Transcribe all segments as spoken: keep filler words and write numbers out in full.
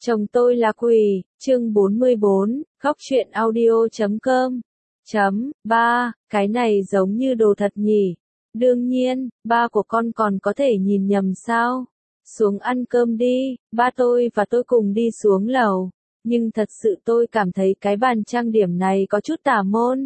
Chồng tôi là quỷ, chương bốn mươi bốn, khóc chuyện audio chấm com. Chấm, ba, cái này giống như đồ thật nhỉ. Đương nhiên, ba của con còn có thể nhìn nhầm sao. Xuống ăn cơm đi, ba tôi và tôi cùng đi xuống lầu. Nhưng thật sự tôi cảm thấy cái bàn trang điểm này có chút tà môn.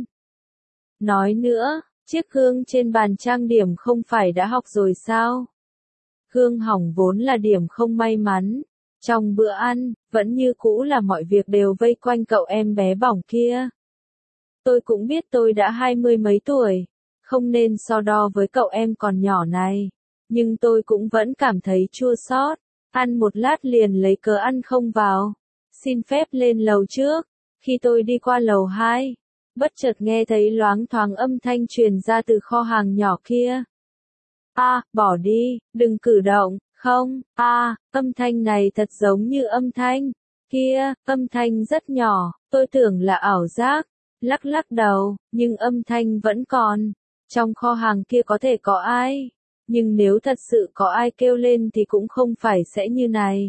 Nói nữa, chiếc gương trên bàn trang điểm không phải đã học rồi sao? Gương hỏng vốn là điểm không may mắn. Trong bữa ăn, vẫn như cũ là mọi việc đều vây quanh cậu em bé bỏng kia. Tôi cũng biết tôi đã hai mươi mấy tuổi, không nên so đo với cậu em còn nhỏ này. Nhưng tôi cũng vẫn cảm thấy chua xót. Ăn một lát liền lấy cớ ăn không vào. Xin phép lên lầu trước. Khi tôi đi qua lầu hai, bất chợt nghe thấy loáng thoáng âm thanh truyền ra từ kho hàng nhỏ kia. A, bỏ đi, đừng cử động. Không, a, à, âm thanh này thật giống như âm thanh kia, âm thanh rất nhỏ, tôi tưởng là ảo giác, lắc lắc đầu, nhưng âm thanh vẫn còn. Trong kho hàng kia có thể có ai, nhưng nếu thật sự có ai kêu lên thì cũng không phải sẽ như này.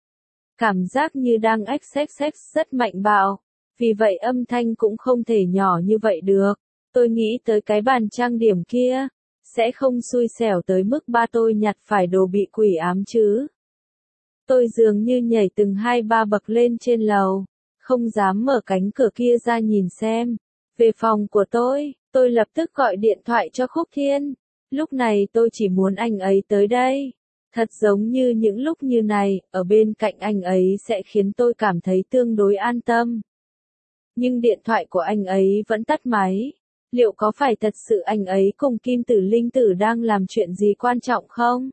Cảm giác như đang ếch xếch xếch rất mạnh bạo, vì vậy âm thanh cũng không thể nhỏ như vậy được. Tôi nghĩ tới cái bàn trang điểm kia. Sẽ không xui xẻo tới mức ba tôi nhặt phải đồ bị quỷ ám chứ. Tôi dường như nhảy từng hai ba bậc lên trên lầu, không dám mở cánh cửa kia ra nhìn xem. Về phòng của tôi, tôi lập tức gọi điện thoại cho Khúc Thiên. Lúc này tôi chỉ muốn anh ấy tới đây. Thật giống như những lúc như này, ở bên cạnh anh ấy sẽ khiến tôi cảm thấy tương đối an tâm. Nhưng điện thoại của anh ấy vẫn tắt máy. Liệu có phải thật sự anh ấy cùng Kim Tử Linh Tử đang làm chuyện gì quan trọng không?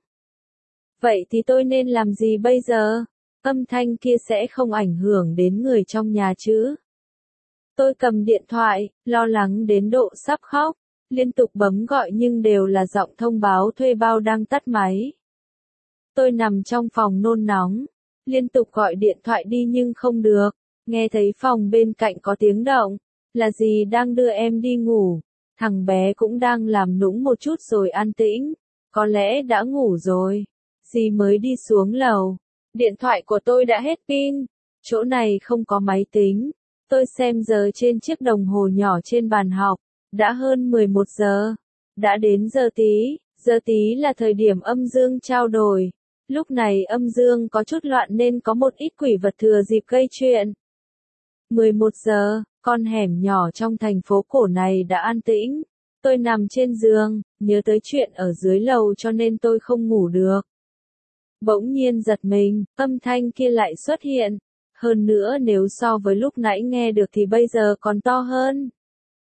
Vậy thì tôi nên làm gì bây giờ? Âm thanh kia sẽ không ảnh hưởng đến người trong nhà chứ? Tôi cầm điện thoại, lo lắng đến độ sắp khóc, liên tục bấm gọi nhưng đều là giọng thông báo thuê bao đang tắt máy. Tôi nằm trong phòng nôn nóng, liên tục gọi điện thoại đi nhưng không được, nghe thấy phòng bên cạnh có tiếng động. Là dì đang đưa em đi ngủ, thằng bé cũng đang làm nũng một chút rồi an tĩnh, có lẽ đã ngủ rồi. Dì mới đi xuống lầu, điện thoại của tôi đã hết pin, chỗ này không có máy tính. Tôi xem giờ trên chiếc đồng hồ nhỏ trên bàn học, đã hơn mười một giờ, đã đến giờ tí, giờ tí là thời điểm âm dương trao đổi. Lúc này âm dương có chút loạn nên có một ít quỷ vật thừa dịp gây chuyện. mười một giờ, con hẻm nhỏ trong thành phố cổ này đã an tĩnh. Tôi nằm trên giường, nhớ tới chuyện ở dưới lầu cho nên tôi không ngủ được. Bỗng nhiên giật mình, âm thanh kia lại xuất hiện. Hơn nữa nếu so với lúc nãy nghe được thì bây giờ còn to hơn.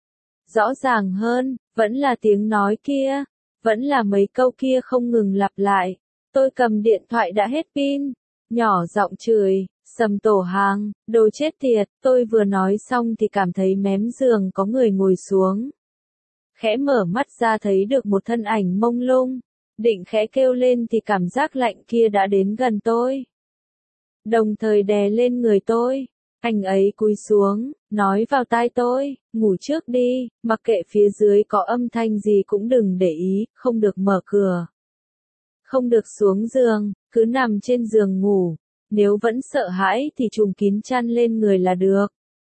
Rõ ràng hơn, vẫn là tiếng nói kia, vẫn là mấy câu kia không ngừng lặp lại. Tôi cầm điện thoại đã hết pin, nhỏ giọng chửi. Sầm tổ hàng, đồ chết tiệt, tôi vừa nói xong thì cảm thấy mém giường có người ngồi xuống. Khẽ mở mắt ra thấy được một thân ảnh mông lung, định khẽ kêu lên thì cảm giác lạnh kia đã đến gần tôi. Đồng thời đè lên người tôi, anh ấy cúi xuống, nói vào tai tôi, ngủ trước đi, mặc kệ phía dưới có âm thanh gì cũng đừng để ý, không được mở cửa. Không được xuống giường, cứ nằm trên giường ngủ. Nếu vẫn sợ hãi thì trùm kín chăn lên người là được.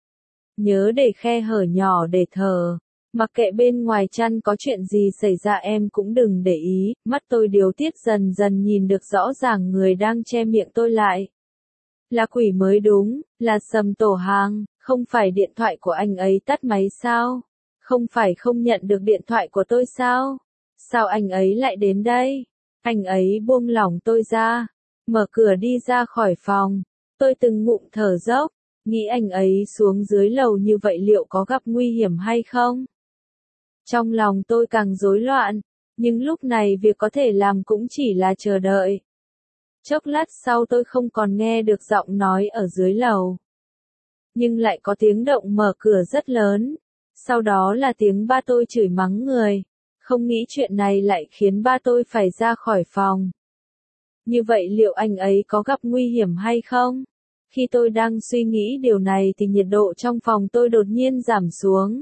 Nhớ để khe hở nhỏ để thở. Mặc kệ bên ngoài chăn có chuyện gì xảy ra em cũng đừng để ý. Mắt tôi điều tiết dần dần nhìn được rõ ràng người đang che miệng tôi lại. Là quỷ mới đúng, là Sầm tổ hàng, không phải điện thoại của anh ấy tắt máy sao? Không phải không nhận được điện thoại của tôi sao? Sao anh ấy lại đến đây? Anh ấy buông lỏng tôi ra. Mở cửa đi ra khỏi phòng, tôi từng ngụm thở dốc, nghĩ anh ấy xuống dưới lầu như vậy liệu có gặp nguy hiểm hay không? Trong lòng tôi càng rối loạn, nhưng lúc này việc có thể làm cũng chỉ là chờ đợi. Chốc lát sau tôi không còn nghe được giọng nói ở dưới lầu. Nhưng lại có tiếng động mở cửa rất lớn, sau đó là tiếng ba tôi chửi mắng người, không nghĩ chuyện này lại khiến ba tôi phải ra khỏi phòng. Như vậy liệu anh ấy có gặp nguy hiểm hay không? Khi tôi đang suy nghĩ điều này thì nhiệt độ trong phòng tôi đột nhiên giảm xuống.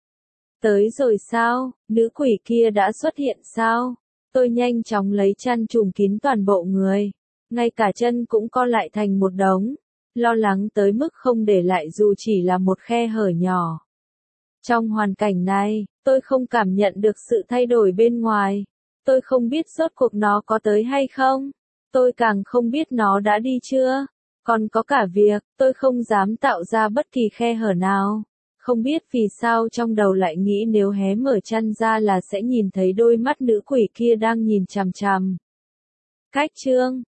Tới rồi sao? Nữ quỷ kia đã xuất hiện sao? Tôi nhanh chóng lấy chăn trùm kín toàn bộ người. Ngay cả chân cũng co lại thành một đống. lo lắng tới mức không để lại dù chỉ là một khe hở nhỏ. Trong hoàn cảnh này, tôi không cảm nhận được sự thay đổi bên ngoài. Tôi không biết rốt cuộc nó có tới hay không. Tôi càng không biết nó đã đi chưa. Còn có cả việc, tôi không dám tạo ra bất kỳ khe hở nào. Không biết vì sao trong đầu lại nghĩ nếu hé mở chăn ra là sẽ nhìn thấy đôi mắt nữ quỷ kia đang nhìn chằm chằm. Cách chương